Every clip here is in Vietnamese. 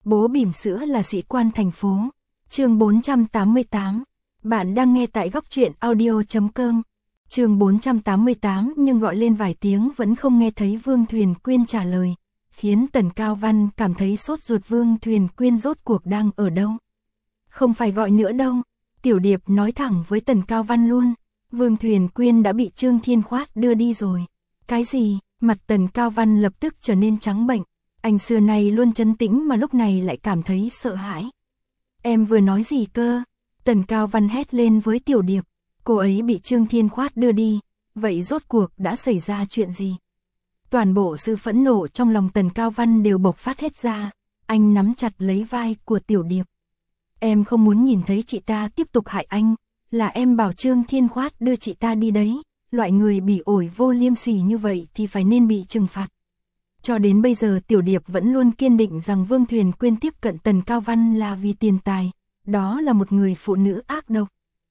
Bố bỉm sữa là sĩ quan thành phố. Chương 488. Bạn đang nghe tại góc truyện audio.com. Chương 488 nhưng gọi lên vài tiếng vẫn không nghe thấy Vương Thuyền Quyên trả lời, khiến Tần Cao Văn cảm thấy sốt ruột. Vương Thuyền Quyên rốt cuộc đang ở đâu? Không phải gọi nữa đâu. Tiểu Điệp nói thẳng với Tần Cao Văn luôn. Vương Thuyền Quyên đã bị Trương Thiên Khoát đưa đi rồi. Cái gì? Mặt Tần Cao Văn lập tức trở nên trắng bệch. Anh xưa này luôn trấn tĩnh mà lúc này lại cảm thấy sợ hãi. Em vừa nói gì cơ? Tần Cao Văn hét lên với Tiểu Điệp. Cô ấy bị Trương Thiên Khoát đưa đi. Vậy rốt cuộc đã xảy ra chuyện gì? Toàn bộ sự phẫn nộ trong lòng Tần Cao Văn đều bộc phát hết ra. Anh nắm chặt lấy vai của Tiểu Điệp. Em không muốn nhìn thấy chị ta tiếp tục hại anh. Là em bảo Trương Thiên Khoát đưa chị ta đi đấy. Loại người bỉ ổi vô liêm sỉ như vậy thì phải nên bị trừng phạt. Cho đến bây giờ Tiểu Điệp vẫn luôn kiên định rằng Vương Thuyền Quyên tiếp cận Tần Cao Văn là vì tiền tài. Đó là một người phụ nữ ác độc.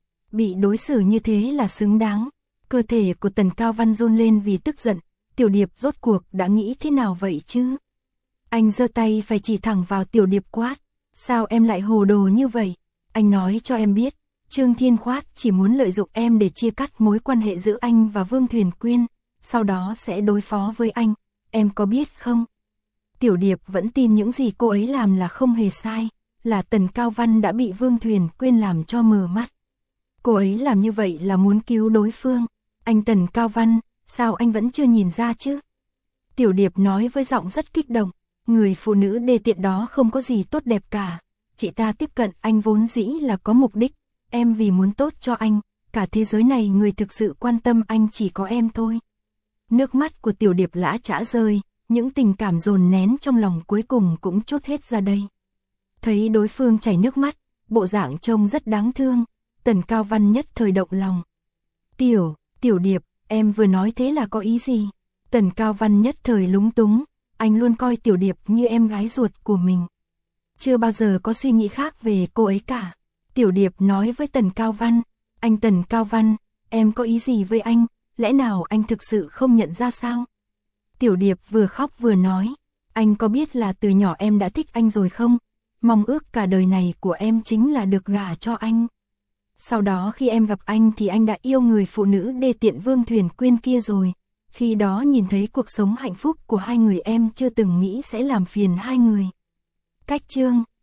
Bị đối xử như thế là xứng đáng. Cơ thể của Tần Cao Văn run lên vì tức giận. Tiểu Điệp rốt cuộc đã nghĩ thế nào vậy chứ? Anh giơ tay phải chỉ thẳng vào Tiểu Điệp quát. Sao em lại hồ đồ như vậy? Anh nói cho em biết, Trương Thiên Khoát chỉ muốn lợi dụng em để chia cắt mối quan hệ giữa anh và Vương Thuyền Quyên, sau đó sẽ đối phó với anh, em có biết không? Tiểu Điệp vẫn tin những gì cô ấy làm là không hề sai, là Tần Cao Văn đã bị Vương Thuyền Quyên làm cho mờ mắt. Cô ấy làm như vậy là muốn cứu đối phương. Anh Tần Cao Văn, sao anh vẫn chưa nhìn ra chứ? Tiểu Điệp nói với giọng rất kích động. Người phụ nữ đê tiện đó không có gì tốt đẹp cả. Chị ta tiếp cận anh vốn dĩ là có mục đích. Em vì muốn tốt cho anh. Cả thế giới này người thực sự quan tâm anh chỉ có em thôi. Nước mắt của Tiểu Điệp lã chã rơi. Những tình cảm dồn nén trong lòng cuối cùng cũng trút hết ra đây. Thấy đối phương chảy nước mắt, bộ dạng trông rất đáng thương. Tần Cao Văn nhất thời động lòng. Tiểu Điệp, em vừa nói thế là có ý gì? Tần Cao Văn nhất thời lúng túng. Anh luôn coi Tiểu Điệp như em gái ruột của mình. Chưa bao giờ có suy nghĩ khác về cô ấy cả. Tiểu Điệp nói với Tần Cao Văn. Anh Tần Cao Văn, em có ý gì với anh? Lẽ nào anh thực sự không nhận ra sao? Tiểu Điệp vừa khóc vừa nói. Anh có biết là từ nhỏ em đã thích anh rồi không? Mong ước cả đời này của em chính là được gả cho anh. Sau đó khi em gặp anh thì anh đã yêu người phụ nữ đê tiện Vương Thuyền Quyên kia rồi. Khi đó nhìn thấy cuộc sống hạnh phúc của hai người em chưa từng nghĩ sẽ làm phiền hai người. Cách chương